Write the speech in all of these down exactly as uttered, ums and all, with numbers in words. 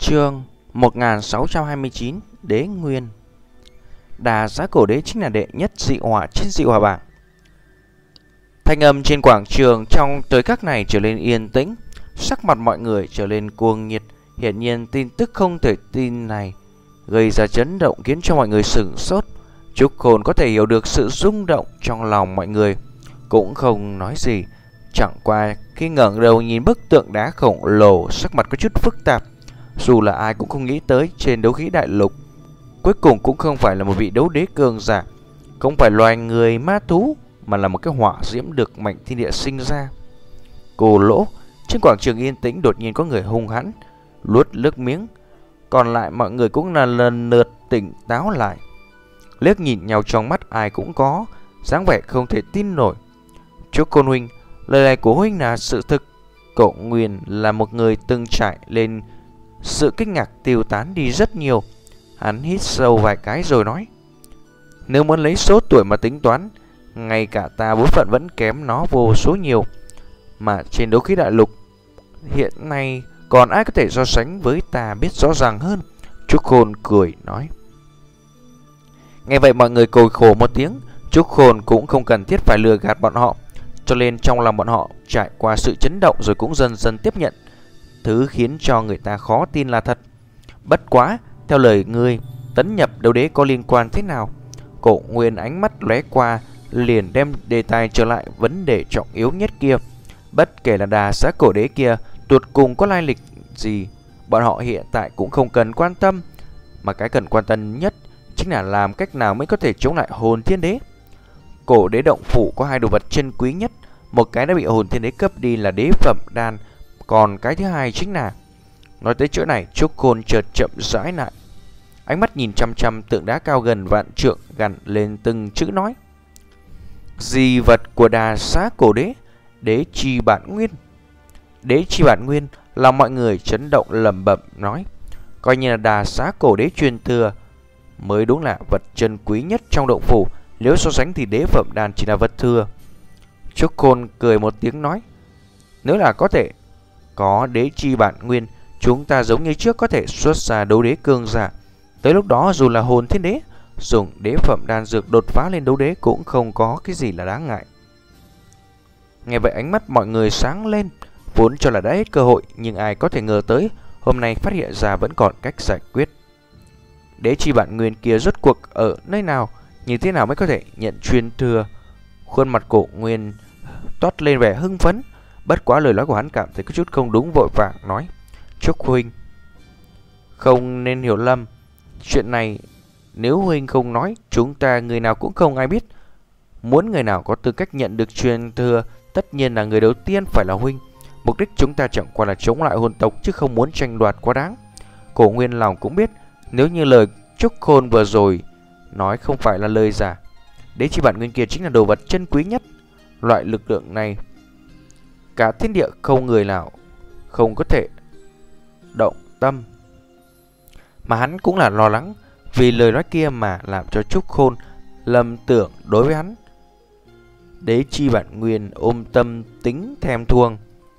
Chương một nghìn sáu trăm hai mươi chín Đế Nguyên. Đà Giá Cổ Đế chính là đệ nhất dị hỏa trên dị hỏa bảng. Thanh âm trên quảng trường trong tới các này trở nên yên tĩnh, sắc mặt mọi người trở nên cuồng nhiệt. Hiển nhiên tin tức không thể tin này gây ra chấn động khiến cho mọi người sửng sốt. Trúc Khôn có thể hiểu được sự rung động trong lòng mọi người, cũng không nói gì. Chẳng qua khi ngẩng đầu nhìn bức tượng đá khổng lồ, sắc mặt có chút phức tạp. Dù là ai cũng không nghĩ tới trên đấu khí đại lục cuối cùng cũng không phải là một vị đấu đế cường giả, không phải loài người ma thú, mà là một cái hỏa diễm được mạnh thiên địa sinh ra. Cô lỗ, trên quảng trường yên tĩnh đột nhiên có người hung hãn luốt nước miếng. Còn lại mọi người cũng là lần lượt tỉnh táo lại, liếc nhìn nhau trong mắt ai cũng có dáng vẻ không thể tin nổi. Trúc Khôn huynh, lời này của huynh là sự thực. Cậu Nguyên là một người từng trải lên, sự kinh ngạc tiêu tán đi rất nhiều. Hắn hít sâu vài cái rồi nói: nếu muốn lấy số tuổi mà tính toán, ngay cả ta bối phận vẫn kém nó vô số nhiều. Mà trên đấu khí đại lục hiện nay còn ai có thể so sánh với ta biết rõ ràng hơn? Trúc Khôn cười nói. Nghe vậy mọi người cười khổ một tiếng. Trúc Khôn cũng không cần thiết phải lừa gạt bọn họ, cho nên trong lòng bọn họ trải qua sự chấn động rồi cũng dần dần tiếp nhận thứ khiến cho người ta khó tin là thật. Bất quá, theo lời ngươi, tấn nhập đấu đế có liên quan thế nào? Cổ Nguyên ánh mắt lóe qua, liền đem đề tài trở lại vấn đề trọng yếu nhất kia. Bất kể là Đà Giá Cổ Đế kia tuột cùng có lai lịch gì, bọn họ hiện tại cũng không cần quan tâm. Mà cái cần quan tâm nhất chính là làm cách nào mới có thể chống lại hồn thiên đế. Cổ đế động phủ có hai đồ vật chân quý nhất, một cái đã bị hồn thiên đế cướp đi là đế phẩm đan, còn cái thứ hai chính là... Nói tới chỗ này, Trúc Khôn chợt chậm rãi lại, ánh mắt nhìn chăm chăm tượng đá cao gần vạn trượng, gằn lên từng chữ nói: di vật của Đà Giá Cổ Đế, đế chi bản nguyên. Đế chi bản nguyên là mọi người chấn động lẩm bẩm nói, coi như là Đà Giá Cổ Đế truyền thừa mới đúng là vật chân quý nhất trong động phủ. Nếu so sánh thì đế phẩm đan chỉ là vật thừa. Trúc Khôn cười một tiếng nói, nếu là có thể có đế chi bản nguyên, chúng ta giống như trước có thể xuất ra đấu đế cường giả. Tới lúc đó dù là hồn thiên đế dùng đế phẩm đan dược đột phá lên đấu đế cũng không có cái gì là đáng ngại. Nghe vậy ánh mắt mọi người sáng lên, vốn cho là đã hết cơ hội, nhưng ai có thể ngờ tới hôm nay phát hiện ra vẫn còn cách giải quyết. Đế chi bản nguyên kia rốt cuộc ở nơi nào, như thế nào mới có thể nhận truyền thừa? Khuôn mặt Cổ Nguyên toát lên vẻ hưng phấn. Bất quá lời nói của hắn cảm thấy có chút không đúng, vội vàng nói: Trúc huynh, không nên hiểu lầm. Chuyện này nếu huynh không nói, chúng ta người nào cũng không ai biết. Muốn người nào có tư cách nhận được truyền thừa, tất nhiên là người đầu tiên phải là huynh. Mục đích chúng ta chẳng qua là chống lại hồn tộc, chứ không muốn tranh đoạt quá đáng. Cổ Nguyên lòng cũng biết, nếu như lời Trúc Khôn vừa rồi nói không phải là lời giả, đế chi bản nguyên kia chính là đồ vật chân quý nhất. Loại lực lượng này cả thiên địa không người nào không có thể động tâm. Mà hắn cũng là lo lắng vì lời nói kia mà làm cho Trúc Khôn lầm tưởng đối với hắn. Đế chi bản nguyên ôm tâm tính thèm thuồng,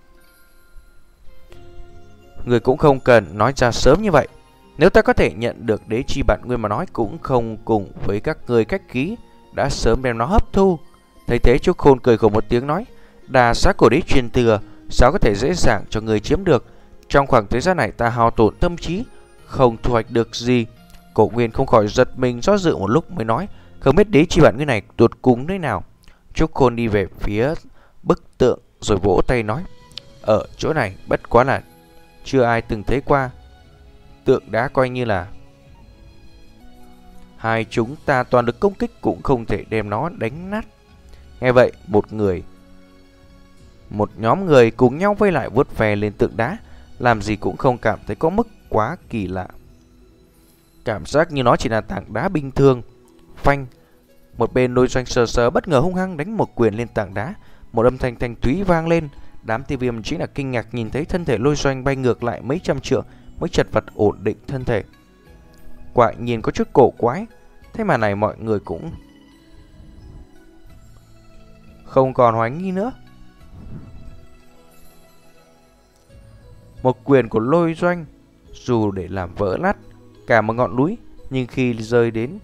người cũng không cần nói ra sớm như vậy. Nếu ta có thể nhận được đế chi bản nguyên mà nói, cũng không cùng với các người cách khí, đã sớm đem nó hấp thu. Thấy thế Trúc Khôn cười khổ một tiếng nói, Đà Giá Cổ Đế truyền thừa sao có thể dễ dàng cho người chiếm được? Trong khoảng thời gian này ta hao tổn tâm trí, không thu hoạch được gì. Cổ Nguyên không khỏi giật mình, do dự một lúc mới nói, không biết đế chi bản nguyên này tuột cùng nơi nào? Trúc Khôn đi về phía bức tượng rồi vỗ tay nói, ở chỗ này bất quá là chưa ai từng thấy qua. Tượng đá coi như là hai chúng ta toàn lực công kích cũng không thể đem nó đánh nát. Nghe vậy một người Một nhóm người cùng nhau vây lại vuốt ve lên tượng đá, làm gì cũng không cảm thấy có mức quá kỳ lạ. Cảm giác như nó chỉ là tảng đá bình thường. Phanh, một bên Lôi Doanh sờ sờ bất ngờ hung hăng đánh một quyền lên tảng đá. Một âm thanh thanh thúy vang lên. Đám tiêu viêm chính là kinh ngạc nhìn thấy thân thể Lôi Doanh bay ngược lại mấy trăm trượng mới chật vật ổn định thân thể. Quả nhiên có chút cổ quái. Thế mà này mọi người cũng không còn hoài nghi nữa. Một quyền của Lôi Doanh dù để làm vỡ nát cả một ngọn núi, nhưng khi rơi đến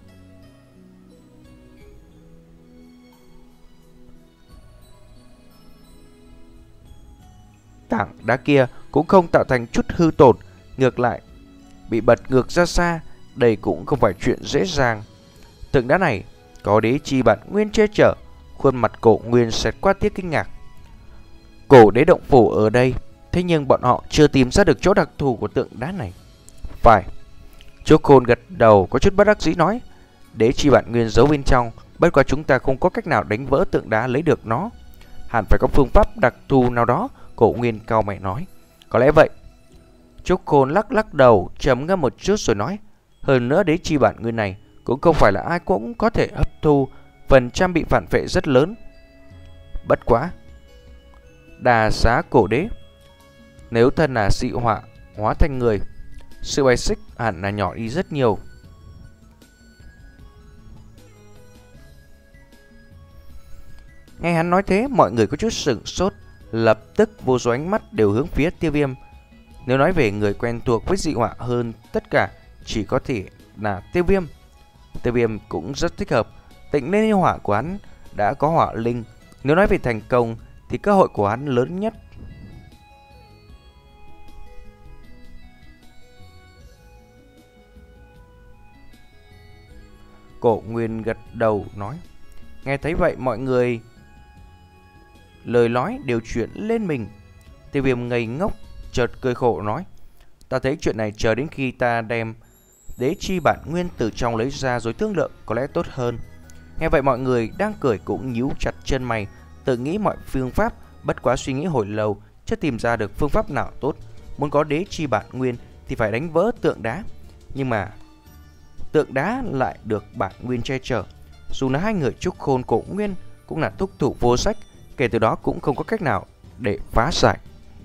tảng đá kia cũng không tạo thành chút hư tổn, ngược lại bị bật ngược ra xa. Đây cũng không phải chuyện dễ dàng. Tượng đá này có đế chi bản nguyên che chở. Khuôn mặt Cổ Nguyên xẹt qua tiếc kinh ngạc. Cổ đế động phủ ở đây, thế nhưng bọn họ chưa tìm ra được chỗ đặc thù của tượng đá này. Phải. Chốc Khôn gật đầu có chút bất đắc dĩ nói, đế chi bản nguyên giấu bên trong, bất quá chúng ta không có cách nào đánh vỡ tượng đá lấy được nó. Hẳn phải có phương pháp đặc thù nào đó. Cổ Nguyên cau mày nói, có lẽ vậy. Chốc Khôn lắc lắc đầu, trầm ngâm một chút rồi nói, hơn nữa đế chi bản nguyên này cũng không phải là ai cũng có thể hấp thu, phần trăm bị phản phệ rất lớn. Bất quá, Đà Xá Cổ Đế nếu thân là dị họa hóa thành người, sự bài xích hẳn là nhỏ đi rất nhiều. Nghe hắn nói thế, mọi người có chút sửng sốt, lập tức vô số ánh mắt đều hướng phía Tiêu Viêm. Nếu nói về người quen thuộc với dị họa hơn tất cả, chỉ có thể là Tiêu Viêm. Tiêu Viêm cũng rất thích hợp. Tịnh Liên Yêu Hỏa của hắn đã có hỏa linh. Nếu nói về thành công thì cơ hội của hắn lớn nhất. Cổ Nguyên gật đầu nói, nghe thấy vậy mọi người lời nói đều chuyển lên mình. Tiêu Viêm ngây ngốc, chợt cười khổ nói, ta thấy chuyện này chờ đến khi ta đem đế chi bản nguyên từ trong lấy ra rồi thương lượng có lẽ tốt hơn. Nghe vậy mọi người đang cười cũng nhíu chặt chân mày, tự nghĩ mọi phương pháp, bất quá suy nghĩ hồi lâu chưa tìm ra được phương pháp nào tốt. Muốn có đế chi bản nguyên thì phải đánh vỡ tượng đá, nhưng mà tượng đá lại được bản nguyên che chở. Dù là hai người Chốc Khôn Cổ Nguyên cũng là thúc thủ vô sách, kể từ đó cũng không có cách nào để phá giải.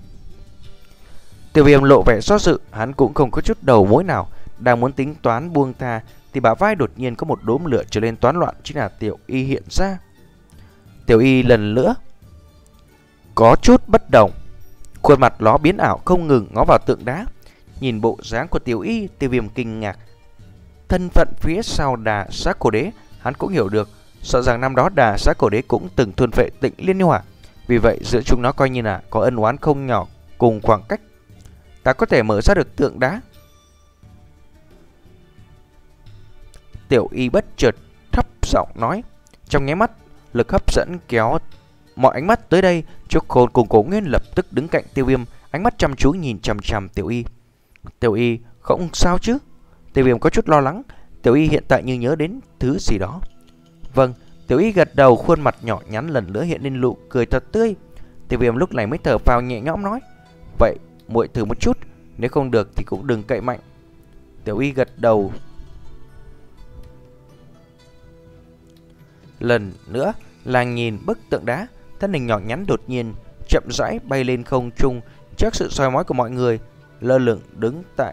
Tiêu Viêm lộ vẻ do dự, hắn cũng không có chút đầu mối nào. Đang muốn tính toán buông tha thì bả vai đột nhiên có một đốm lửa trở lên toán loạn, chính là Tiểu Y hiện ra. Tiểu Y lần nữa có chút bất động, khuôn mặt nó biến ảo không ngừng ngó vào tượng đá. Nhìn bộ dáng của Tiểu Y, Tiêu Viêm kinh ngạc. Thân phận phía sau Đà Xá Cổ Đế hắn cũng hiểu được, sợ rằng năm đó Đà Xá Cổ Đế cũng từng thuần phệ Tịnh Liên Yêu Hỏa, vì vậy giữa chúng nó coi như là có ân oán không nhỏ. Cùng khoảng cách, ta có thể mở ra được tượng đá. Tiểu Y bất chợt thấp giọng nói. Trong nháy mắt, lực hấp dẫn kéo mọi ánh mắt tới đây. Chốc Khôn cùng Cổ Nguyên lập tức đứng cạnh Tiêu Viêm, ánh mắt chăm chú nhìn chằm chằm Tiểu Y. Tiểu Y không sao chứ? Tiêu Viêm có chút lo lắng. Tiểu Y hiện tại như nhớ đến thứ gì đó. Vâng. Tiểu Y gật đầu, khuôn mặt nhỏ nhắn lần nữa hiện lên nụ cười thật tươi. Tiêu Viêm lúc này mới thở phào nhẹ nhõm nói, vậy muội thử một chút, nếu không được thì cũng đừng cậy mạnh. Tiểu Y gật đầu. Lần nữa là nhìn bức tượng đá, thân hình nhỏ nhắn đột nhiên chậm rãi bay lên không trung, trước sự soi mói của mọi người, lơ lửng đứng tại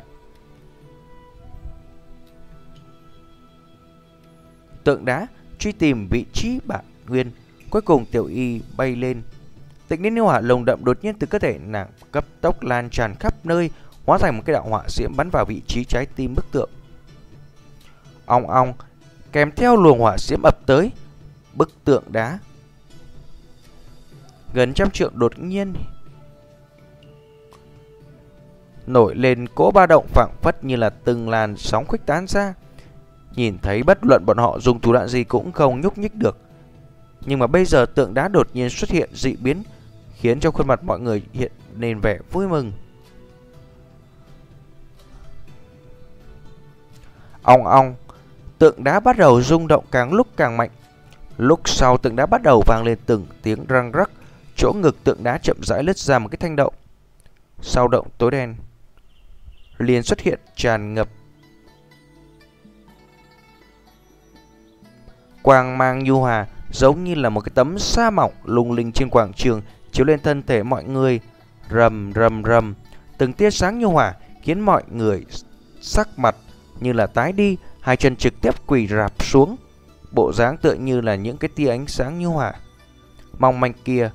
tượng đá, truy tìm vị trí bản nguyên. Cuối cùng Tiểu Y bay lên. Tịnh Liên Yêu Hỏa lồng đậm đột nhiên từ cơ thể nàng cấp tốc lan tràn khắp nơi, hóa thành một cái đạo hỏa diễm bắn vào vị trí trái tim bức tượng. Ong ong, kèm theo luồng hỏa diễm ập tới, bức tượng đá gần trăm trượng đột nhiên nổi lên cỗ ba động, phảng phất như là từng làn sóng khuếch tán ra. Nhìn thấy bất luận bọn họ dùng thủ đoạn gì cũng không nhúc nhích được. Nhưng mà bây giờ tượng đá đột nhiên xuất hiện dị biến, khiến cho khuôn mặt mọi người hiện lên vẻ vui mừng. Ong ong, tượng đá bắt đầu rung động càng lúc càng mạnh. Lúc sau tượng đá bắt đầu vang lên từng tiếng răng rắc, chỗ ngực tượng đá chậm rãi lứt ra một cái thanh động. Sau động tối đen liền xuất hiện tràn ngập quang mang nhu hòa, giống như là một cái tấm sa mỏng lung linh trên quảng trường, chiếu lên thân thể mọi người. Rầm rầm rầm, từng tia sáng nhu hòa khiến mọi người sắc mặt như là tái đi, hai chân trực tiếp quỳ rạp xuống, bộ dáng tựa như là những cái tia ánh sáng nhu hòa mong manh kia.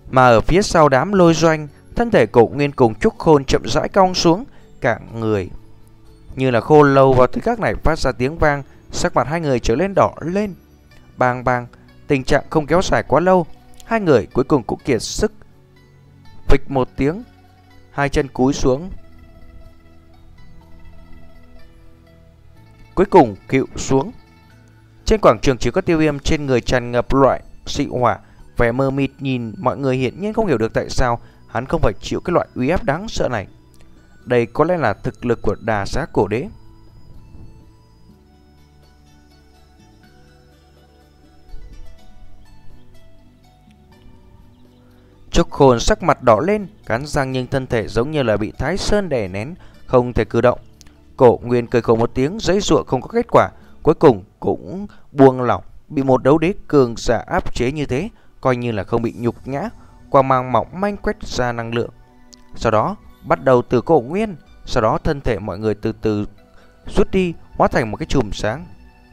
Mà ở phía sau đám lôi doanh, thân thể Cổ Nguyên cùng Trúc Khôn chậm rãi cong xuống, cả người như là khô lâu vào thời khắc này phát ra tiếng vang, sắc mặt hai người trở lên đỏ lên. Bang bang, tình trạng không kéo dài quá lâu, hai người cuối cùng cũng kiệt sức. Phịch một tiếng, hai chân cúi xuống, cuối cùng kịu xuống. Trên quảng trường chỉ có Tiêu Viêm trên người tràn ngập loại dị hỏa, vẻ mờ mịt nhìn mọi người hiển nhiên không hiểu được tại sao hắn không phải chịu cái loại uy áp đáng sợ này. Đây có lẽ là thực lực của Đà Giá Cổ Đế. Trúc Khôn sắc mặt đỏ lên, cắn răng nhưng thân thể giống như là bị Thái Sơn đè nén, không thể cử động. Cổ Nguyên cười khổ một tiếng, giãy giụa không có kết quả, cuối cùng cũng buông lỏng. Bị một đấu đế cường giả áp chế như thế, coi như là không bị nhục nhã. Quang mang mỏng manh quét ra năng lượng, sau đó bắt đầu từ Cổ Nguyên, sau đó thân thể mọi người từ từ rút đi, hóa thành một cái chùm sáng,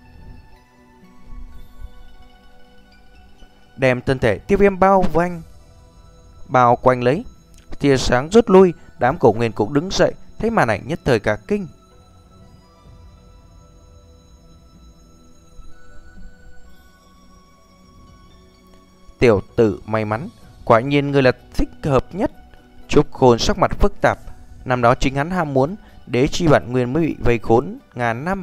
đem thân thể Tiêu Viêm bao quanh bao quanh lấy. Tia sáng rút lui, đám Cổ Nguyên cũng đứng dậy, thấy màn ảnh nhất thời cả kinh. Tiểu tử may mắn, quả nhiên người là thích hợp nhất. Trúc Khôn sắc mặt phức tạp, năm đó chính hắn ham muốn đế chi bản nguyên mới bị vây khốn ngàn năm.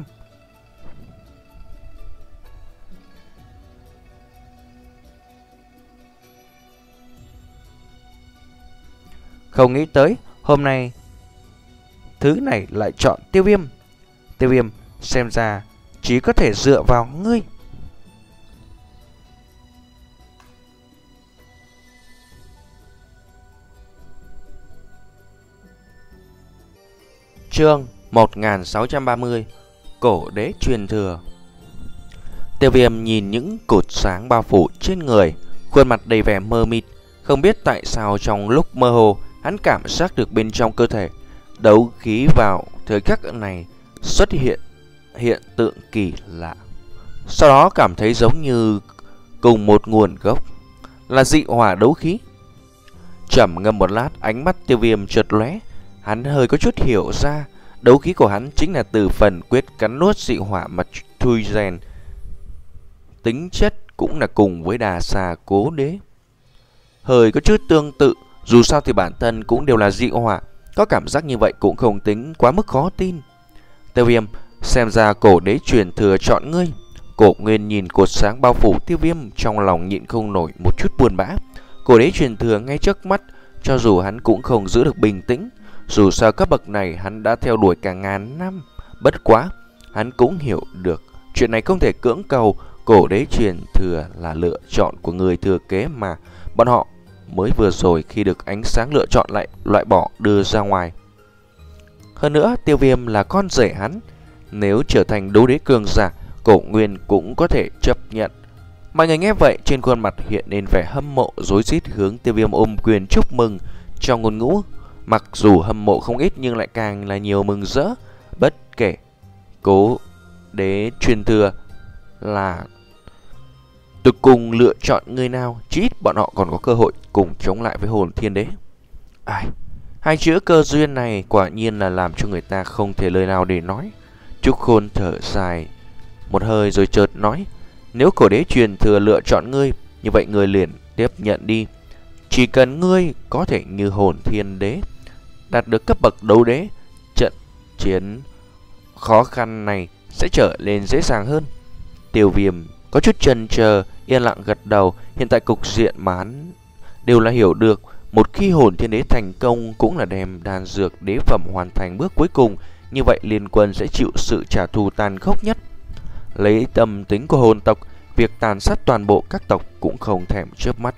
Không nghĩ tới hôm nay thứ này lại chọn Tiêu Viêm. Tiêu Viêm xem ra chỉ có thể dựa vào ngươi. Chương một nghìn sáu trăm ba mươi. Cổ đế truyền thừa. Tiêu Viêm nhìn những cột sáng bao phủ trên người, khuôn mặt đầy vẻ mơ mịt. Không biết tại sao trong lúc mơ hồ, hắn cảm giác được bên trong cơ thể đấu khí vào thời khắc này xuất hiện hiện tượng kỳ lạ. Sau đó cảm thấy giống như cùng một nguồn gốc, là dị hỏa đấu khí. Trầm ngâm một lát, ánh mắt Tiêu Viêm chợt lóe, hắn hơi có chút hiểu ra, đấu khí của hắn chính là từ phần quyết cắn nuốt dị hỏa mà thui rèn. Tính chất cũng là cùng với Đà Xà Cố Đế, hơi có chút tương tự. Dù sao thì bản thân cũng đều là dị hỏa, có cảm giác như vậy cũng không tính quá mức khó tin. Tiêu Viêm, xem ra cổ đế truyền thừa chọn ngươi. Cổ Nguyên nhìn cột sáng bao phủ Tiêu Viêm, trong lòng nhịn không nổi một chút buồn bã. Cổ đế truyền thừa ngay trước mắt, cho dù hắn cũng không giữ được bình tĩnh. Dù sao cấp bậc này hắn đã theo đuổi cả ngàn năm. Bất quá, hắn cũng hiểu được chuyện này không thể cưỡng cầu. Cổ đế truyền thừa là lựa chọn của người thừa kế mà bọn họ mới vừa rồi khi được ánh sáng lựa chọn lại loại bỏ đưa ra ngoài. Hơn nữa, Tiêu Viêm là con rể hắn, nếu trở thành đấu đế cường giả, Cổ Nguyên cũng có thể chấp nhận. Mọi người nghe vậy, trên khuôn mặt hiện lên vẻ hâm mộ rối rít, hướng Tiêu Viêm ôm quyền chúc mừng. Trong ngôn ngữ mặc dù hâm mộ không ít nhưng lại càng là nhiều mừng rỡ. Bất kể cố đế truyền thừa là từ cùng lựa chọn người nào, chí ít bọn họ còn có cơ hội cùng chống lại với hồn thiên đế. Ai, hai chữ cơ duyên này quả nhiên là làm cho người ta không thể lời nào để nói. Trúc Khôn thở dài một hơi rồi chợt nói, nếu cổ đế truyền thừa lựa chọn ngươi, như vậy ngươi liền tiếp nhận đi. Chỉ cần ngươi có thể như hồn thiên đế, đạt được cấp bậc đấu đế, trận chiến khó khăn này sẽ trở lên dễ dàng hơn. Tiêu Viêm có chút chần chờ, yên lặng gật đầu. Hiện tại cục diện mà hắn đều là hiểu được. Một khi hồn thiên đế thành công cũng là đem đan dược đế phẩm hoàn thành bước cuối cùng. Như vậy liên quân sẽ chịu sự trả thù tàn khốc nhất. Lấy tâm tính của hồn tộc, việc tàn sát toàn bộ các tộc cũng không thèm chớp mắt.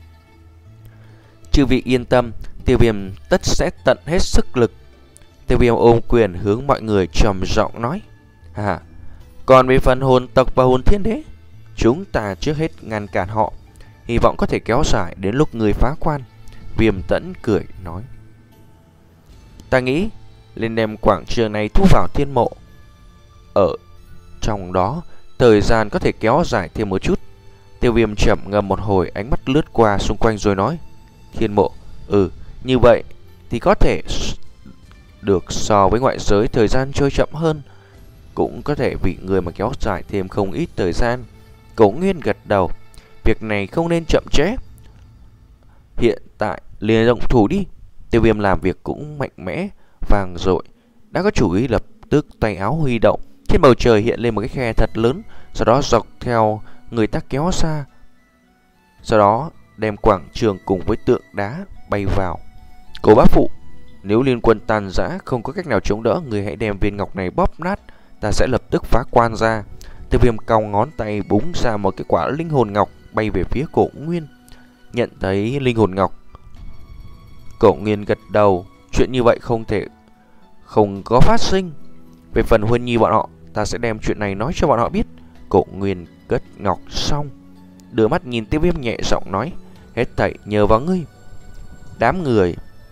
Chư vị yên tâm, Tiêu Viêm tất sẽ tận hết sức lực. Tiêu Viêm ôm quyền hướng mọi người trầm giọng nói, à, còn về phần hồn tộc và hồn thiên đế, chúng ta trước hết ngăn cản họ, hy vọng có thể kéo dài đến lúc người phá quan. Viêm Tẫn cười nói, ta nghĩ lên đem quảng trường này thu vào thiên mộ, ở trong đó thời gian có thể kéo dài thêm một chút. Tiêu Viêm chậm ngâm một hồi, ánh mắt lướt qua xung quanh rồi nói, Khiên mộ. Ừ, như vậy thì có thể được so với ngoại giới thời gian trôi chậm hơn. Cũng có thể vì người mà kéo dài thêm không ít thời gian. Cổ Nguyên gật đầu. Việc này không nên chậm trễ. Hiện tại liền động thủ đi. Tiêu Viêm làm việc cũng mạnh mẽ, vàng dội. Đã có chủ ý lập tức tay áo huy động. Trên bầu trời hiện lên một cái khe thật lớn, sau đó dọc theo người ta kéo xa. Sau đó đem quảng trường cùng với tượng đá bay vào. Cô bá phụ, nếu liên quân tàn rã không có cách nào chống đỡ, người hãy đem viên ngọc này bóp nát, ta sẽ lập tức phá quan ra. Tiêu Viêm cong ngón tay búng ra một cái quả linh hồn ngọc bay về phía Cổ Nguyên. Nhận thấy linh hồn ngọc, Cổ Nguyên gật đầu. Chuyện như vậy không thể không có phát sinh. Về phần Huân Nhi bọn họ, ta sẽ đem chuyện này nói cho bọn họ biết. Cổ Nguyên cất ngọc xong, đưa mắt nhìn Tiêu Viêm nhẹ giọng nói, hết thảy nhờ vào ngươi. Đám người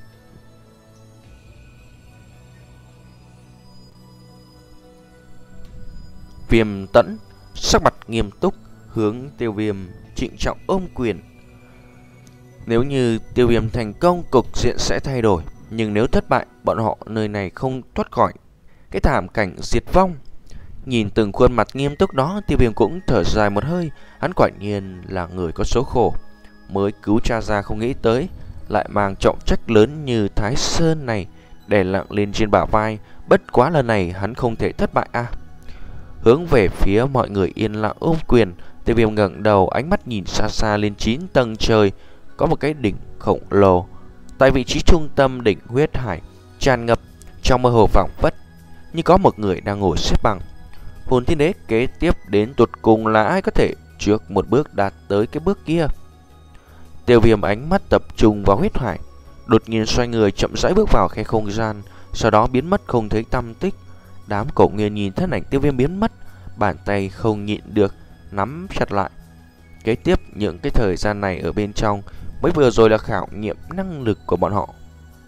Viêm Tẫn sắc mặt nghiêm túc hướng Tiêu Viêm trịnh trọng ôm quyền. Nếu như Tiêu Viêm thành công, cục diện sẽ thay đổi, nhưng nếu thất bại, bọn họ nơi này không thoát khỏi cái thảm cảnh diệt vong. Nhìn từng khuôn mặt nghiêm túc đó, Tiêu Viêm cũng thở dài một hơi. Hắn quả nhiên là người có số khổ, mới cứu cha ra không nghĩ tới lại mang trọng trách lớn như Thái Sơn này đè nặng lên trên bả vai. Bất quá lần này hắn không thể thất bại à. Hướng về phía mọi người yên lặng ôm quyền, Tiêu Viêm ngẩng đầu, ánh mắt nhìn xa xa lên chín tầng trời. Có một cái đỉnh khổng lồ. Tại vị trí trung tâm đỉnh, huyết hải tràn ngập trong mơ hồ phảng phất như có một người đang ngồi xếp bằng. Hồn Thiên Đế kế tiếp đến tụt cùng là ai có thể trước một bước đạt tới cái bước kia? Tiêu Viêm ánh mắt tập trung vào huyết hải, đột nhiên xoay người chậm rãi bước vào khe không gian, sau đó biến mất không thấy tăm tích. Đám Cổ Nguyên nhìn thân ảnh Tiêu Viêm biến mất, bàn tay không nhịn được nắm chặt lại. Kế tiếp những cái thời gian này ở bên trong mới vừa rồi là khảo nghiệm năng lực của bọn họ,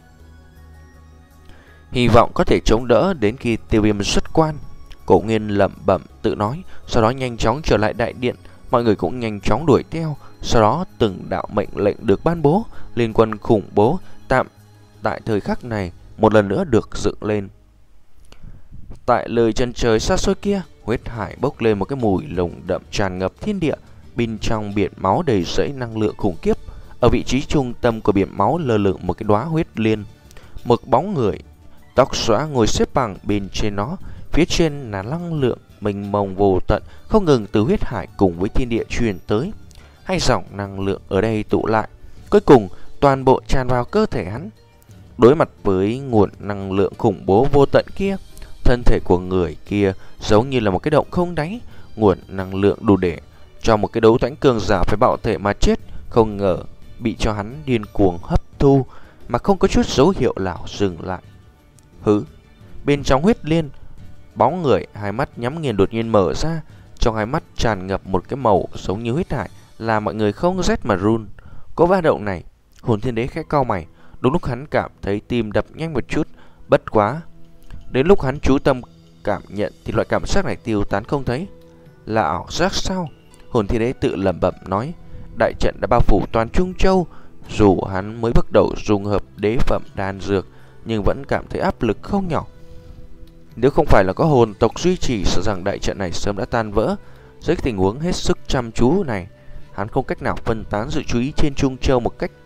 hy vọng có thể chống đỡ đến khi Tiêu Viêm xuất quan. Cổ Nguyên lẩm bẩm tự nói, sau đó nhanh chóng trở lại đại điện. Mọi người cũng nhanh chóng đuổi theo. Sau đó từng đạo mệnh lệnh được ban bố. Liên quân khủng bố tạm tại thời khắc này một lần nữa được dựng lên. Tại lời chân trời xa xôi kia, huyết hải bốc lên một cái mùi nồng đậm tràn ngập thiên địa. Bên trong biển máu đầy rẫy năng lượng khủng khiếp. Ở vị trí trung tâm của biển máu lơ lửng một cái đóa huyết liên. Một bóng người tóc xóa ngồi xếp bằng bên trên nó. Phía trên là năng lượng mênh mông vô tận không ngừng từ huyết hải cùng với thiên địa truyền tới. Hai dòng năng lượng ở đây tụ lại, cuối cùng toàn bộ tràn vào cơ thể hắn. Đối mặt với nguồn năng lượng khủng bố vô tận kia, thân thể của người kia giống như là một cái động không đáy. Nguồn năng lượng đủ để cho một cái đấu thánh cường giả phải bạo thể mà chết, không ngờ bị cho hắn điên cuồng hấp thu mà không có chút dấu hiệu nào dừng lại. Hứ, bên trong huyết liên, bóng người hai mắt nhắm nghiền đột nhiên mở ra, trong hai mắt tràn ngập một cái màu giống như huyết hải, làm mọi người không rét mà run. Có va động này, Hồn Thiên Đế khẽ cau mày. Đúng lúc hắn cảm thấy tim đập nhanh một chút, bất quá đến lúc hắn chú tâm cảm nhận thì loại cảm giác này tiêu tán không thấy. Là ảo giác sao? Hồn Thiên Đế tự lẩm bẩm nói. Đại trận đã bao phủ toàn Trung Châu. Dù hắn mới bắt đầu dùng hợp đế phẩm đan dược, nhưng vẫn cảm thấy áp lực không nhỏ. Nếu không phải là có hồn tộc duy trì, sợ rằng đại trận này sớm đã tan vỡ. Dưới tình huống hết sức chăm chú này, hắn không cách nào phân tán sự chú ý trên Trung Châu một cách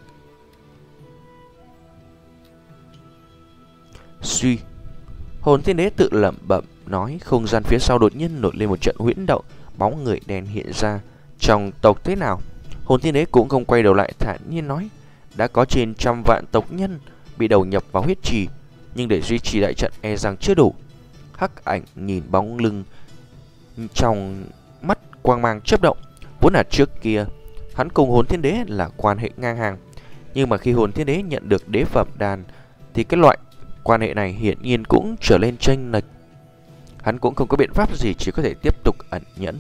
suy. Hồn Thiên Đế tự lẩm bẩm nói. Không gian phía sau đột nhiên nổi lên một trận huyễn động, bóng người đen hiện ra. Trong tộc thế nào? Hồn Thiên Đế cũng không quay đầu lại, thản nhiên nói. Đã có trên trăm vạn tộc nhân bị đầu nhập vào huyết trì, nhưng để duy trì đại trận e rằng chưa đủ. Hắc Ảnh nhìn bóng lưng, trong mắt quang mang chớp động. Vốn là trước kia hắn cùng Hồn Thiên Đế là quan hệ ngang hàng, nhưng mà khi Hồn Thiên Đế nhận được đế phẩm đan thì cái loại quan hệ này hiển nhiên cũng trở lên chênh lệch. Hắn cũng không có biện pháp gì, chỉ có thể tiếp tục ẩn nhẫn.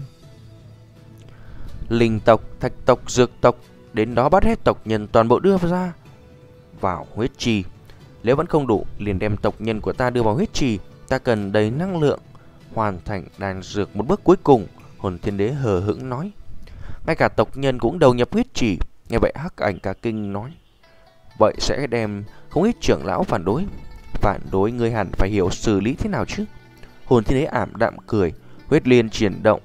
Linh tộc, thạch tộc, dược tộc, đến đó bắt hết tộc nhân toàn bộ đưa ra vào huyết trì. Nếu vẫn không đủ, liền đem tộc nhân của ta đưa vào huyết trì. Ta cần đầy năng lượng hoàn thành đan dược một bước cuối cùng. Hồn Thiên Đế hờ hững nói. Ngay cả tộc nhân cũng đầu nhập huyết trì. Nghe vậy Hắc Ảnh cả kinh nói. vậy sẽ đem không ít trưởng lão phản đối. Phản đối ngươi hẳn phải hiểu xử lý thế nào chứ. Hồn Thiên Đế ảm đạm cười, huyết liên chuyển động.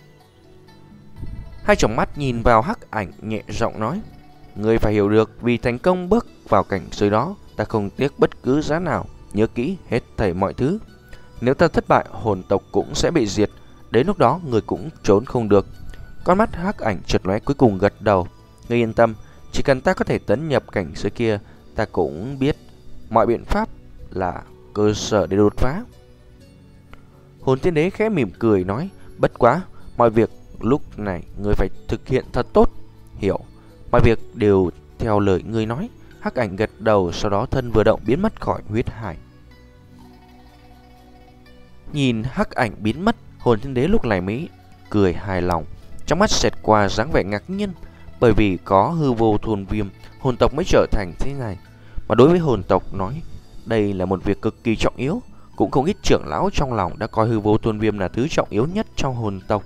Hai tròng mắt nhìn vào Hắc Ảnh nhẹ giọng nói, ngươi phải hiểu được, vì thành công bước vào cảnh giới đó, ta không tiếc bất cứ giá nào. Nhớ kỹ hết thảy mọi thứ. Nếu ta thất bại, hồn tộc cũng sẽ bị diệt. Đến lúc đó người cũng trốn không được. Con mắt Hắc Ảnh chợt lóe, cuối cùng gật đầu. Ngươi yên tâm, chỉ cần ta có thể tấn nhập cảnh giới kia, ta cũng biết mọi biện pháp là cơ sở để đột phá. Hồn Thiên Đế khẽ mỉm cười nói, bất quá mọi việc lúc này ngươi phải thực hiện thật tốt. Hiểu, mọi việc đều theo lời ngươi nói. Hắc Ảnh gật đầu, sau đó thân vừa động biến mất khỏi huyết hải. Nhìn Hắc Ảnh biến mất, Hồn Thiên Đế lúc này mới cười hài lòng, trong mắt xẹt qua dáng vẻ ngạc nhiên, bởi vì có hư vô thôn viêm, hồn tộc mới trở thành thế này. Mà đối với hồn tộc nói, đây là một việc cực kỳ trọng yếu. Cũng không ít trưởng lão trong lòng đã coi hư vô thôn viêm là thứ trọng yếu nhất trong hồn tộc.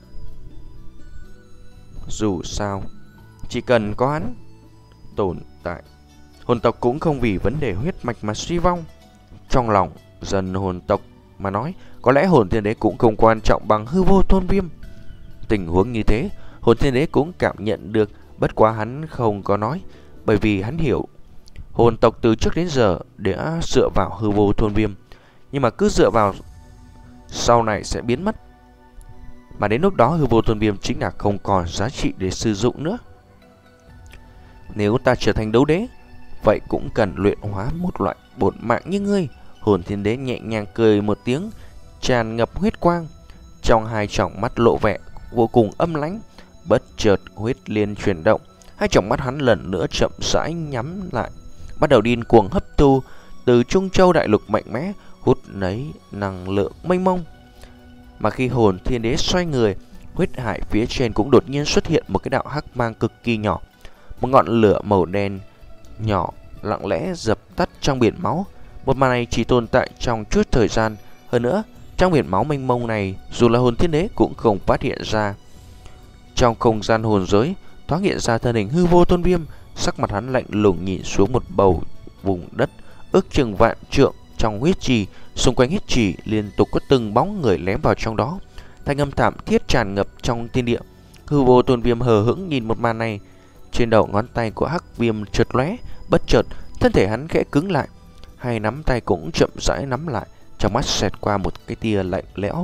Dù sao, chỉ cần có hắn tồn tại, hồn tộc cũng không vì vấn đề huyết mạch mà suy vong. Trong lòng dân hồn tộc mà nói, có lẽ Hồn Thiên Đế cũng không quan trọng bằng hư vô thôn viêm. Tình huống như thế, Hồn Thiên Đế cũng cảm nhận được, bất quá hắn không có nói, bởi vì hắn hiểu hồn tộc từ trước đến giờ đã dựa vào hư vô thôn viêm, nhưng mà cứ dựa vào sau này sẽ biến mất. Mà đến lúc đó hư vô thôn viêm chính là không còn giá trị để sử dụng nữa. Nếu ta trở thành đấu đế, vậy cũng cần luyện hóa một loại bổn mạng như ngươi. Hồn Thiên Đế nhẹ nhàng cười một tiếng, tràn ngập huyết quang, trong hai tròng mắt lộ vẻ vô cùng âm lãnh. Bất chợt huyết liên chuyển động, hai tròng mắt hắn lần nữa chậm rãi nhắm lại, bắt đầu điên cuồng hấp thu từ Trung Châu đại lục mạnh mẽ, hút lấy năng lượng mênh mông. Mà khi Hồn Thiên Đế xoay người, huyết hải phía trên cũng đột nhiên xuất hiện một cái đạo hắc mang cực kỳ nhỏ. Một ngọn lửa màu đen nhỏ lặng lẽ dập tắt trong biển máu. Một màn này chỉ tồn tại trong chút thời gian. Hơn nữa, trong biển máu mênh mông này, dù là Hồn Thiên Đế cũng không phát hiện ra. Trong không gian hồn giới thoáng hiện ra thân hình hư vô thôn viêm. Sắc mặt hắn lạnh lùng nhìn xuống một bầu vùng đất ước chừng vạn trượng trong huyết trì. Xung quanh huyết trì liên tục có từng bóng người lém vào trong đó. Thanh âm thảm thiết tràn ngập trong thiên địa. Hư vô thôn viêm hờ hững nhìn một màn này. Trên đầu ngón tay của hắc viêm chợt lóe, bất chợt thân thể hắn khẽ cứng lại, hai nắm tay cũng chậm rãi nắm lại, trong mắt xẹt qua một cái tia lạnh lẽo.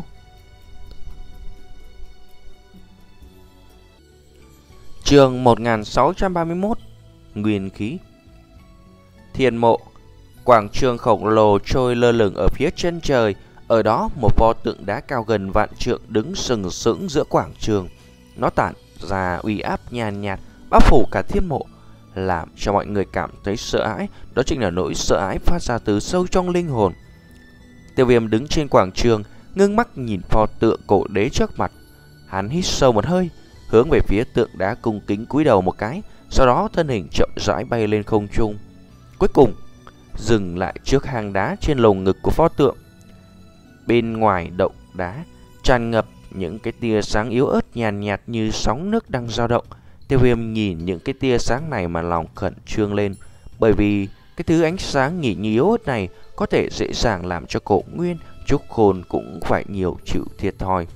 Chương một nghìn sáu trăm ba mươi mốt. Nguyên khí. Thiên mộ, quảng trường khổng lồ trôi lơ lửng ở phía chân trời. Ở đó một pho tượng đá cao gần vạn trượng đứng sừng sững giữa quảng trường. Nó tản ra uy áp nhàn nhạt, bao phủ cả thiên mộ, làm cho mọi người cảm thấy sợ hãi. Đó chính là nỗi sợ hãi phát ra từ sâu trong linh hồn. Tiêu Viêm đứng trên quảng trường, ngưng mắt nhìn pho tượng cổ đế trước mặt. Hắn hít sâu một hơi, hướng về phía tượng đá cung kính cúi đầu một cái, sau đó thân hình chậm rãi bay lên không trung, cuối cùng dừng lại trước hang đá trên lồng ngực của pho tượng. Bên ngoài động đá tràn ngập những cái tia sáng yếu ớt nhàn nhạt, nhạt như sóng nước đang dao động. Tiêu Viêm nhìn những cái tia sáng này mà lòng khẩn trương lên, bởi vì cái thứ ánh sáng nhỉ như yếu ớt này có thể dễ dàng làm cho Cổ Nguyên, Trúc Khôn cũng phải nhiều chịu thiệt thòi.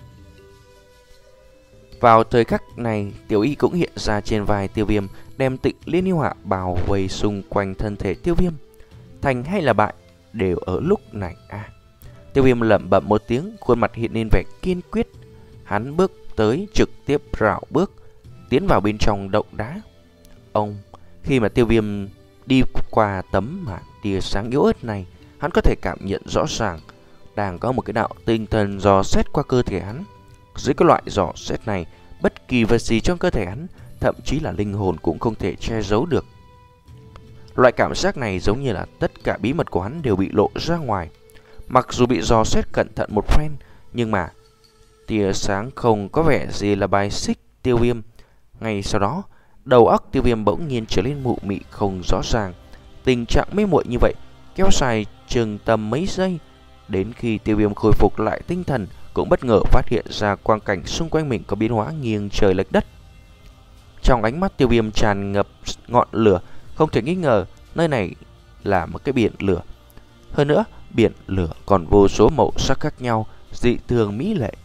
Vào thời khắc này, Tiểu Y cũng hiện ra trên vai Tiêu Viêm, đem Tịnh Liên Yêu Hỏa bao vây xung quanh thân thể Tiêu Viêm. Thành hay là bại đều ở lúc này à. Tiêu Viêm lẩm bẩm một tiếng, khuôn mặt hiện lên vẻ kiên quyết. Hắn bước tới, trực tiếp rảo bước tiến vào bên trong động đá. Ông, khi mà Tiêu Viêm đi qua tấm màn tia sáng yếu ớt này, hắn có thể cảm nhận rõ ràng đang có một cái đạo tinh thần dò xét qua cơ thể hắn. Dưới cái loại dò xét này, bất kỳ vật gì trong cơ thể hắn, thậm chí là linh hồn cũng không thể che giấu được. Loại cảm giác này giống như là tất cả bí mật của hắn đều bị lộ ra ngoài. Mặc dù bị dò xét cẩn thận một phen, nhưng mà tia sáng không có vẻ gì là bài xích Tiêu Viêm. Ngay sau đó, đầu óc Tiêu Viêm bỗng nhiên trở nên mụ mị không rõ ràng. Tình trạng mê muội như vậy kéo dài chừng tầm mấy giây, đến khi Tiêu Viêm khôi phục lại tinh thần, cũng bất ngờ phát hiện ra quang cảnh xung quanh mình có biến hóa nghiêng trời lệch đất. Trong ánh mắt Tiêu Viêm tràn ngập ngọn lửa, Không thể nghi ngờ nơi này là một cái biển lửa. Hơn nữa, biển lửa còn vô số màu sắc khác nhau, dị thường mỹ lệ.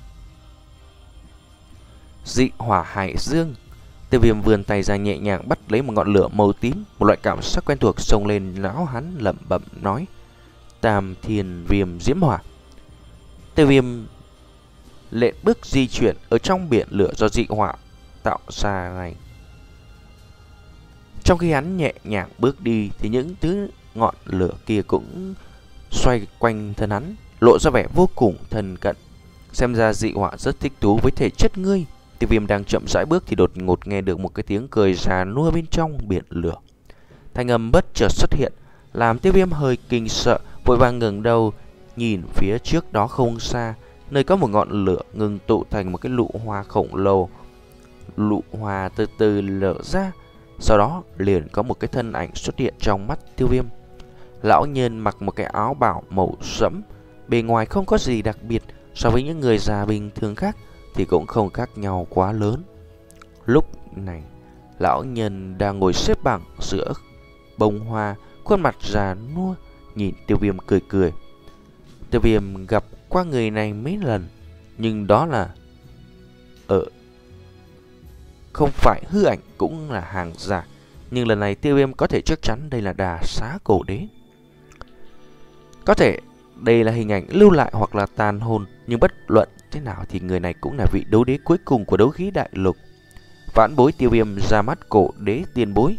Dị hỏa hải dương. Tiêu Viêm vươn tay ra nhẹ nhàng bắt lấy một ngọn lửa màu tím, một loại cảm giác quen thuộc xông lên não hắn, lẩm bẩm nói: Tam Thiên Viêm Diễm Hỏa. Tiêu Viêm lện bước di chuyển ở trong biển lửa do dị hỏa tạo ra này. Trong khi hắn nhẹ nhàng bước đi thì những thứ ngọn lửa kia cũng xoay quanh thân hắn, lộ ra vẻ vô cùng thân cận. Xem ra dị hỏa rất thích thú với thể chất ngươi. Tiêu Viêm đang chậm rãi bước thì đột ngột nghe được một cái tiếng cười già nua bên trong biển lửa. Thanh âm bất chợt xuất hiện, làm Tiêu Viêm hơi kinh sợ, vội vàng ngẩng đầu nhìn phía trước đó không xa, nơi có một ngọn lửa ngừng tụ thành một cái lụ hoa khổng lồ. Lụ hoa từ từ lở ra, sau đó liền có một cái thân ảnh xuất hiện trong mắt Tiêu Viêm. Lão nhân mặc một cái áo bào màu sẫm, bề ngoài không có gì đặc biệt, so với những người già bình thường khác thì cũng không khác nhau quá lớn. Lúc này, lão nhân đang ngồi xếp bằng giữa bông hoa, khuôn mặt già nua, nhìn Tiêu Viêm cười cười. Tiêu Viêm gặp qua người này mấy lần, nhưng đó là ở không phải hư ảnh cũng là hàng giả. Nhưng lần này Tiêu Viêm có thể chắc chắn đây là Đà Xá Cổ Đế. Có thể đây là hình ảnh lưu lại hoặc là tàn hồn, nhưng bất luận thế nào thì người này cũng là vị đấu đế cuối cùng của đấu khí đại lục. Vãn bối Tiêu Viêm ra mắt Cổ Đế tiền bối.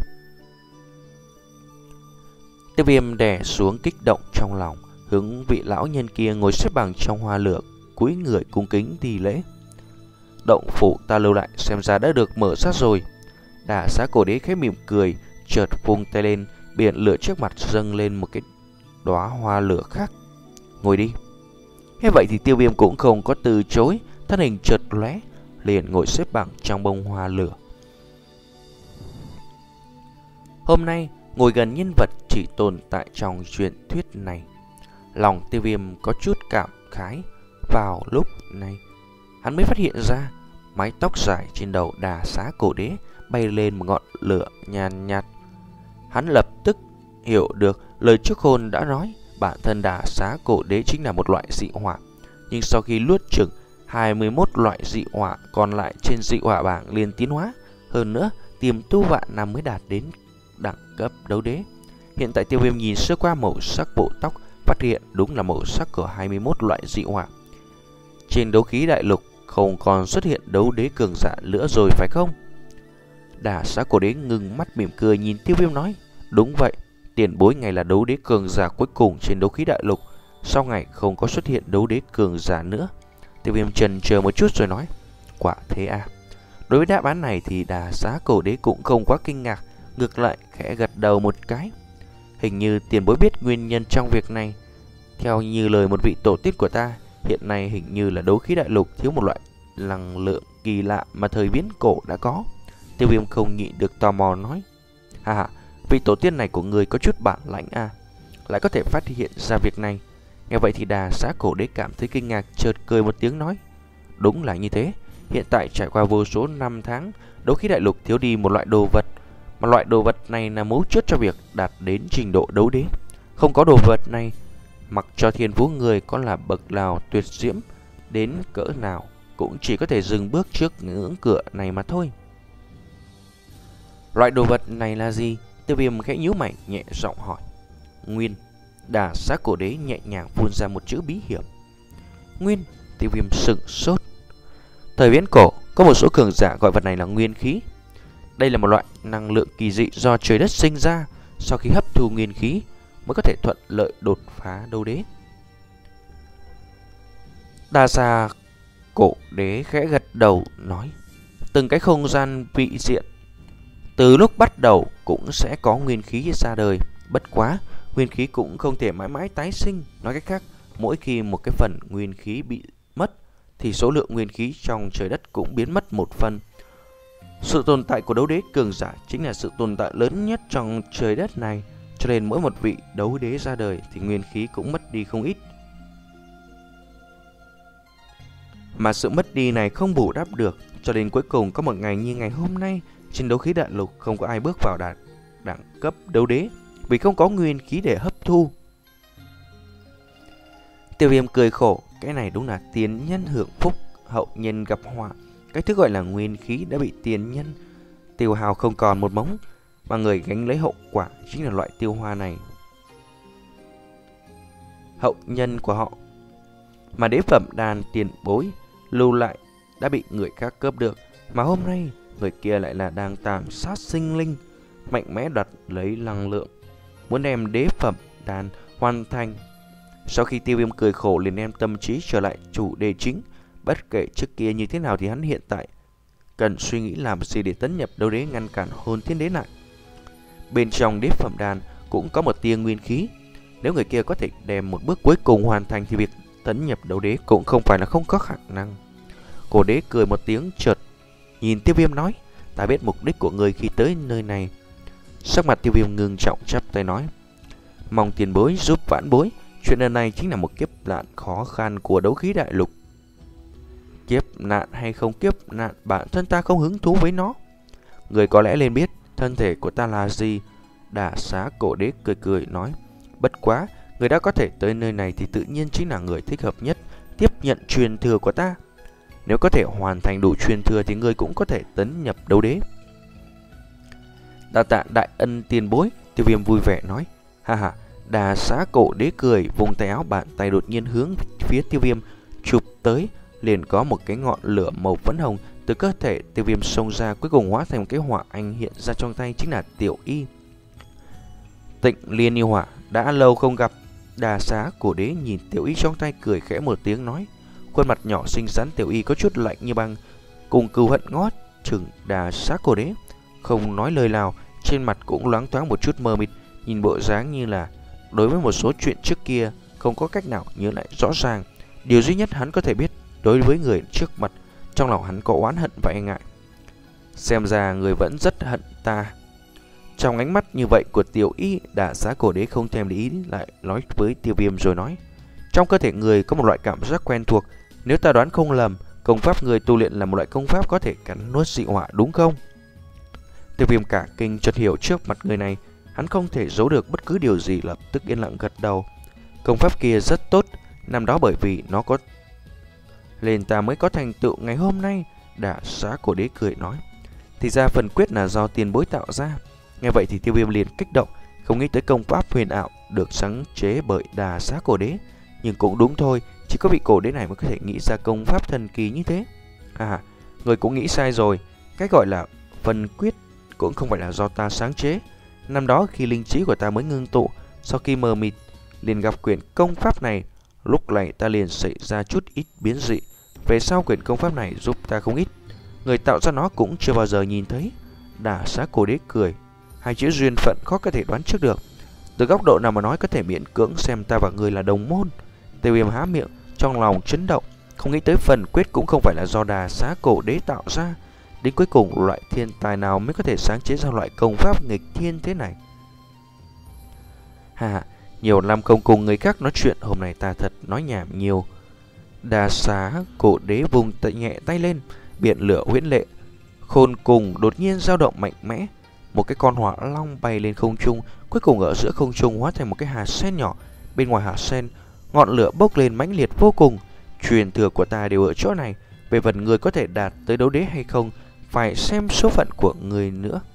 Tiêu Viêm đè xuống kích động trong lòng, hướng vị lão nhân kia ngồi xếp bằng trong hoa lửa, cúi người cung kính thi lễ. Động phủ ta lưu lại xem ra đã được mở ra rồi. Đà Xá Cổ Đế khẽ mỉm cười, chợt vung tay lên, biển lửa trước mặt dâng lên một cái đóa hoa lửa khác. Ngồi đi. Thế vậy thì Tiêu Viêm cũng không có từ chối, thân hình chợt lóe, liền ngồi xếp bằng trong bông hoa lửa. Hôm nay, ngồi gần nhân vật chỉ tồn tại trong truyền thuyết này, lòng Tiêu Viêm có chút cảm khái. Vào lúc này, hắn mới phát hiện ra mái tóc dài trên đầu Đà Xá Cổ Đế bay lên một ngọn lửa nhàn nhạt. Hắn lập tức hiểu được lời trước hôn đã nói, bản thân Đà Xá Cổ Đế chính là một loại dị hỏa. Nhưng sau khi luốt chừng hai mươi mốt loại dị hỏa còn lại trên dị hỏa bảng liền tiến hóa, hơn nữa tiềm tu vạn năm mới đạt đến đẳng cấp đấu đế. Hiện tại Tiêu Viêm nhìn sơ qua màu sắc bộ tóc, phát hiện đúng là màu sắc của hai mươi mốt loại dị hỏa. Trên đấu khí đại lục không còn xuất hiện đấu đế cường giả nữa rồi phải không? Đà Xá Cổ Đế ngừng mắt mỉm cười nhìn Tiêu Viêm nói: Đúng vậy, tiền bối ngài là đấu đế cường giả cuối cùng trên đấu khí đại lục, sau ngày không có xuất hiện đấu đế cường giả nữa. Tiêu Viêm chần chờ một chút rồi nói: Quả thế à? Đối với đáp án này thì Đà Xá Cổ Đế cũng không quá kinh ngạc, ngược lại khẽ gật đầu một cái. Hình như tiền bối biết nguyên nhân trong việc này. Theo như lời một vị tổ tiên của ta, hiện nay hình như là đấu khí đại lục thiếu một loại năng lượng kỳ lạ mà thời viễn cổ đã có. Tiêu Viêm không nhịn được tò mò nói: Hà hà, vị tổ tiên này của người có chút bản lãnh à, lại có thể phát hiện ra việc này. Nghe vậy thì Đà Xá Cổ Đế cảm thấy kinh ngạc, chợt cười một tiếng nói: Đúng là như thế. Hiện tại trải qua vô số năm tháng, đấu khí đại lục thiếu đi một loại đồ vật, mà loại đồ vật này là mấu chốt cho việc đạt đến trình độ đấu đế. Không có đồ vật này, mặc cho thiên phú người có là bậc nào tuyệt diễm đến cỡ nào cũng chỉ có thể dừng bước trước ngưỡng cửa này mà thôi. Loại đồ vật này là gì? Tiêu Viêm khẽ nhíu mày nhẹ giọng hỏi. Nguyên. Đà Xá Cổ Đế nhẹ nhàng phun ra một chữ bí hiểm. Nguyên. Tiêu Viêm sững sốt. Thời viễn cổ có một số cường giả gọi vật này là nguyên khí. Đây là một loại năng lượng kỳ dị do trời đất sinh ra, sau khi hấp thu nguyên khí mới có thể thuận lợi đột phá đấu đế. Đà Xá Cổ Đế khẽ gật đầu nói: Từng cái không gian vị diện từ lúc bắt đầu cũng sẽ có nguyên khí ra đời. Bất quá, nguyên khí cũng không thể mãi mãi tái sinh. Nói cách khác, mỗi khi một cái phần nguyên khí bị mất thì số lượng nguyên khí trong trời đất cũng biến mất một phần. Sự tồn tại của đấu đế cường giả chính là sự tồn tại lớn nhất trong trời đất này, cho nên mỗi một vị đấu đế ra đời thì nguyên khí cũng mất đi không ít. Mà sự mất đi này không bù đắp được, cho đến cuối cùng có một ngày như ngày hôm nay, trên đấu khí đại lục không có ai bước vào đạt đẳng cấp đấu đế vì không có nguyên khí để hấp thu. Tiêu Viêm cười khổ, cái này đúng là tiền nhân hưởng phúc, hậu nhân gặp họa. Cái thứ gọi là nguyên khí đã bị tiền nhân tiêu hao không còn một mống, mà người gánh lấy hậu quả chính là loại tiêu hoa này. Hậu nhân của họ mà đế phẩm đàn tiền bối lưu lại đã bị người khác cướp được, mà hôm nay người kia lại là đang tàn sát sinh linh, mạnh mẽ đoạt lấy năng lượng, muốn đem đế phẩm đàn hoàn thành. Sau khi Tiêu Viêm cười khổ liền đem tâm trí trở lại chủ đề chính. Bất kể trước kia như thế nào thì hắn hiện tại cần suy nghĩ làm gì để tấn nhập đấu đế, ngăn cản hồn thiên đế lại. Bên trong đế phẩm đàn cũng có một tia nguyên khí, nếu người kia có thể đem một bước cuối cùng hoàn thành thì việc tấn nhập đấu đế cũng không phải là không có khả năng. Cổ đế cười một tiếng chợt nhìn Tiêu Viêm nói, ta biết mục đích của người khi tới nơi này. Sắc mặt Tiêu Viêm ngưng trọng chắp tay nói, mong tiền bối giúp vãn bối, chuyện lần này chính là một kiếp nạn khó khăn của đấu khí đại lục. Kiếp nạn hay không kiếp nạn, bản thân ta không hứng thú với nó. Người có lẽ nên biết thân thể của ta là gì. Đả Xá cổ đế cười cười nói, bất quá người đã có thể tới nơi này thì tự nhiên chính là người thích hợp nhất tiếp nhận truyền thừa của ta. Nếu có thể hoàn thành đủ truyền thừa thì người cũng có thể tấn nhập đấu đế. Đa tạ đại ân tiền bối, Tiêu Viêm vui vẻ nói. Ha ha. Đà Xá cổ đế cười, vùng tay áo, bàn tay đột nhiên hướng phía Tiêu Viêm chụp tới, liền có một cái ngọn lửa màu phấn hồng từ cơ thể Tiêu Viêm xông ra, cuối cùng hóa thành một cái hỏa anh hiện ra trong tay, chính là Tiểu Y. Tịnh Liên yêu hỏa, đã lâu không gặp. Đà Xá cổ đế nhìn Tiểu Y trong tay cười khẽ một tiếng nói, khuôn mặt nhỏ xinh xắn Tiểu Y có chút lạnh như băng, cùng cừu hận ngót chừng Đà Xá cổ đế, không nói lời nào, trên mặt cũng loáng thoáng một chút mờ mịt, nhìn bộ dáng như là đối với một số chuyện trước kia không có cách nào nhớ lại rõ ràng. Điều duy nhất hắn có thể biết, đối với người trước mặt, trong lòng hắn có oán hận và e ngại. Xem ra người vẫn rất hận ta. Trong ánh mắt như vậy của Tiểu Y, Đả Xá cổ đế không thèm để ý lại nói với Tiêu Viêm rồi nói, trong cơ thể người có một loại cảm giác quen thuộc, nếu ta đoán không lầm, công pháp người tu luyện là một loại công pháp có thể cắn nuốt dị hỏa đúng không? Tiêu Viêm cả kinh chợt hiểu trước mặt người này, hắn không thể giấu được bất cứ điều gì, lập tức yên lặng gật đầu. Công pháp kia rất tốt, năm đó bởi vì nó có nên ta mới có thành tựu ngày hôm nay. Đả Xá cổ đế cười nói, thì ra phần quyết là do tiền bối tạo ra. Nghe vậy thì Tiêu Viêm liền kích động, không nghĩ tới công pháp huyền ảo được sáng chế bởi Đà Xá cổ đế. Nhưng cũng đúng thôi, chỉ có vị cổ đế này mới có thể nghĩ ra công pháp thần kỳ như thế. À, người cũng nghĩ sai rồi, cái gọi là phần quyết cũng không phải là do ta sáng chế. Năm đó khi linh trí của ta mới ngưng tụ, sau khi mờ mịt liền gặp quyển công pháp này, lúc này ta liền xảy ra chút ít biến dị. Về sau quyển công pháp này giúp ta không ít, người tạo ra nó cũng chưa bao giờ nhìn thấy. Đả Xá cổ đế cười, hai chữ duyên phận khó có thể đoán trước được. Từ góc độ nào mà nói có thể miễn cưỡng xem ta và người là đồng môn. Tiêu Viêm há miệng, trong lòng chấn động, không nghĩ tới phần quyết cũng không phải là do Đà Xá cổ đế tạo ra. Đến cuối cùng loại thiên tài nào mới có thể sáng chế ra loại công pháp nghịch thiên thế này? Hà, nhiều năm không cùng người khác nói chuyện, hôm nay ta thật nói nhảm nhiều. Đà Xá cổ đế vùng tay nhẹ tay lên, biển lửa huyễn lệ khôn cùng đột nhiên dao động mạnh mẽ. Một cái con hỏa long bay lên không trung, cuối cùng ở giữa không trung hóa thành một cái hạt sen nhỏ. Bên ngoài hạt sen, ngọn lửa bốc lên mãnh liệt vô cùng. Truyền thừa của ta đều ở chỗ này. Về phần người có thể đạt tới đấu đế hay không, phải xem số phận của người nữa.